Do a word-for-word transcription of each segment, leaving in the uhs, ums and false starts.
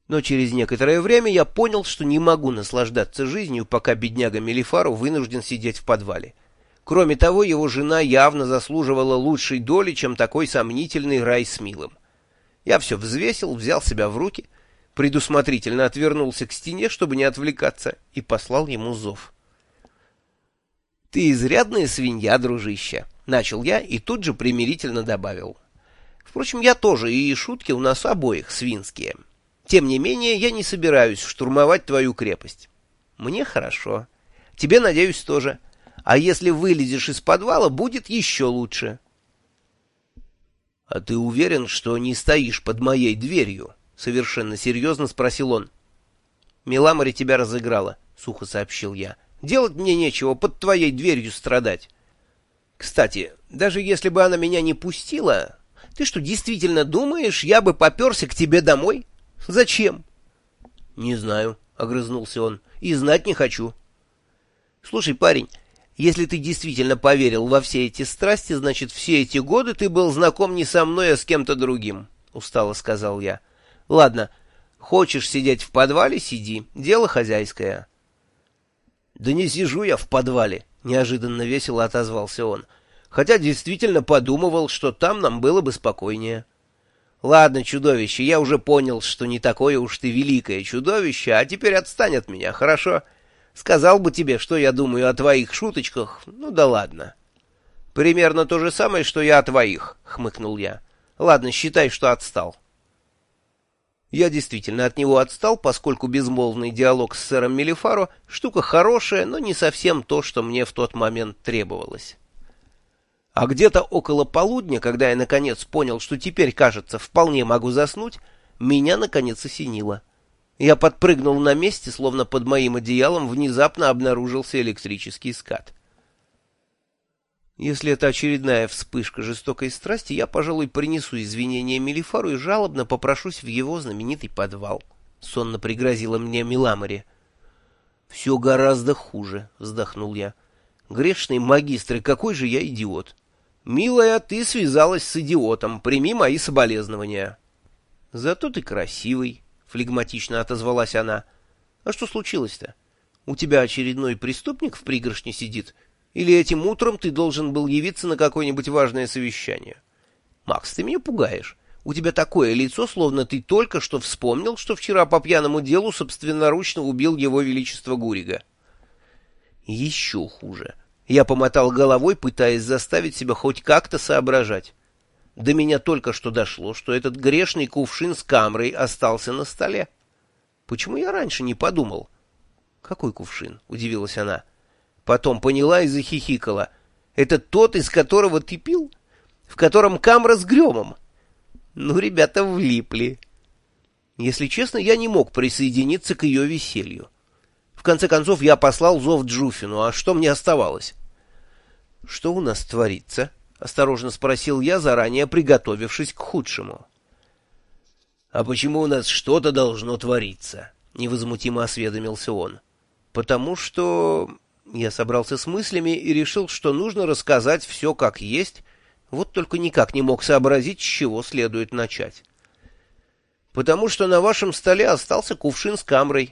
Но через некоторое время я понял, что не могу наслаждаться жизнью, пока бедняга Мелифаро вынужден сидеть в подвале. Кроме того, его жена явно заслуживала лучшей доли, чем такой сомнительный рай с милым. Я все взвесил, взял себя в руки, предусмотрительно отвернулся к стене, чтобы не отвлекаться, и послал ему зов. «Ты изрядная свинья, дружище», — начал я и тут же примирительно добавил. «Впрочем, я тоже, и шутки у нас обоих свинские. Тем не менее, я не собираюсь штурмовать твою крепость. Мне хорошо. Тебе, надеюсь, тоже. А если вылезешь из подвала, будет еще лучше». «А ты уверен, что не стоишь под моей дверью?» — совершенно серьезно спросил он. «Миламори тебя разыграла», — сухо сообщил я. «Делать мне нечего, под твоей дверью страдать. Кстати, даже если бы она меня не пустила, ты что, действительно думаешь, я бы поперся к тебе домой? Зачем?» «Не знаю», — огрызнулся он, — «и знать не хочу». «Слушай, парень, если ты действительно поверил во все эти страсти, значит, все эти годы ты был знаком не со мной, а с кем-то другим», — устало сказал я. «Ладно, хочешь сидеть в подвале — сиди, дело хозяйское». «Да не сижу я в подвале», — неожиданно весело отозвался он, «хотя действительно подумывал, что там нам было бы спокойнее». «Ладно, чудовище, я уже понял, что не такое уж ты великое чудовище, а теперь отстань от меня, хорошо? Сказал бы тебе, что я думаю о твоих шуточках, ну да ладно». «Примерно то же самое, что я о твоих», — хмыкнул я. «Ладно, считай, что отстал». Я действительно от него отстал, поскольку безмолвный диалог с сэром Мелифаро — штука хорошая, но не совсем то, что мне в тот момент требовалось. А где-то около полудня, когда я наконец понял, что теперь, кажется, вполне могу заснуть, меня наконец осенило. Я подпрыгнул на месте, словно под моим одеялом внезапно обнаружился электрический скат. Если это очередная вспышка жестокой страсти, я, пожалуй, принесу извинения Мелифару и жалобно попрошусь в его знаменитый подвал. Сонно пригрозила мне Миламори. «Все гораздо хуже», — вздохнул я. «Грешный магистр, и какой же я идиот! Милая, ты связалась с идиотом, прими мои соболезнования». «Зато ты красивый», — флегматично отозвалась она. «А что случилось-то? У тебя очередной преступник в пригоршне сидит? Или этим утром ты должен был явиться на какое-нибудь важное совещание? Макс, ты меня пугаешь. У тебя такое лицо, словно ты только что вспомнил, что вчера по пьяному делу собственноручно убил его величество Гурига». «Еще хуже». Я помотал головой, пытаясь заставить себя хоть как-то соображать. До меня только что дошло, что этот грешный кувшин с камрой остался на столе. Почему я раньше не подумал? «Какой кувшин?» — удивилась она. Потом поняла и захихикала. «Это тот, из которого ты пил? В котором камра с гремом?» Ну, ребята влипли. Если честно, я не мог присоединиться к ее веселью. В конце концов, я послал зов Джуфину, а что мне оставалось? «Что у нас творится?» — осторожно спросил я, заранее приготовившись к худшему. «А почему у нас что-то должно твориться?» — невозмутимо осведомился он. «Потому что...» Я собрался с мыслями и решил, что нужно рассказать все как есть, вот только никак не мог сообразить, с чего следует начать. «Потому что на вашем столе остался кувшин с камрой».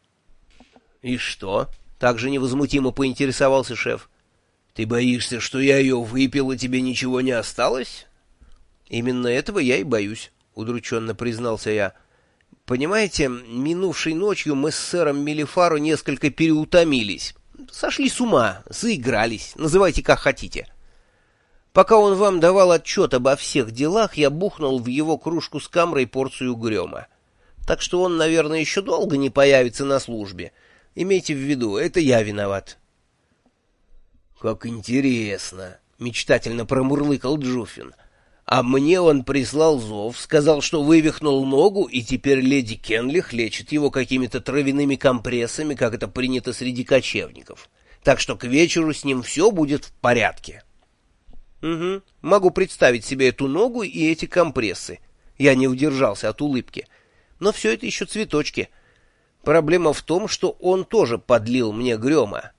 «И что?» — также невозмутимо поинтересовался шеф. «Ты боишься, что я ее выпил, и тебе ничего не осталось?» «Именно этого я и боюсь», — удрученно признался я. «Понимаете, минувшей ночью мы с сэром Мелифаро несколько переутомились. Сошли с ума, заигрались, называйте как хотите. Пока он вам давал отчет обо всех делах, я бухнул в его кружку с камрой порцию грема. Так что он, наверное, еще долго не появится на службе. Имейте в виду, это я виноват». «Как интересно», — мечтательно промурлыкал Джуфин. «А мне он прислал зов, сказал, что вывихнул ногу, и теперь леди Кенлих лечит его какими-то травяными компрессами, как это принято среди кочевников. Так что к вечеру с ним все будет в порядке». «Угу, могу представить себе эту ногу и эти компрессы». Я не удержался от улыбки. «Но все это еще цветочки. Проблема в том, что он тоже подлил мне грема.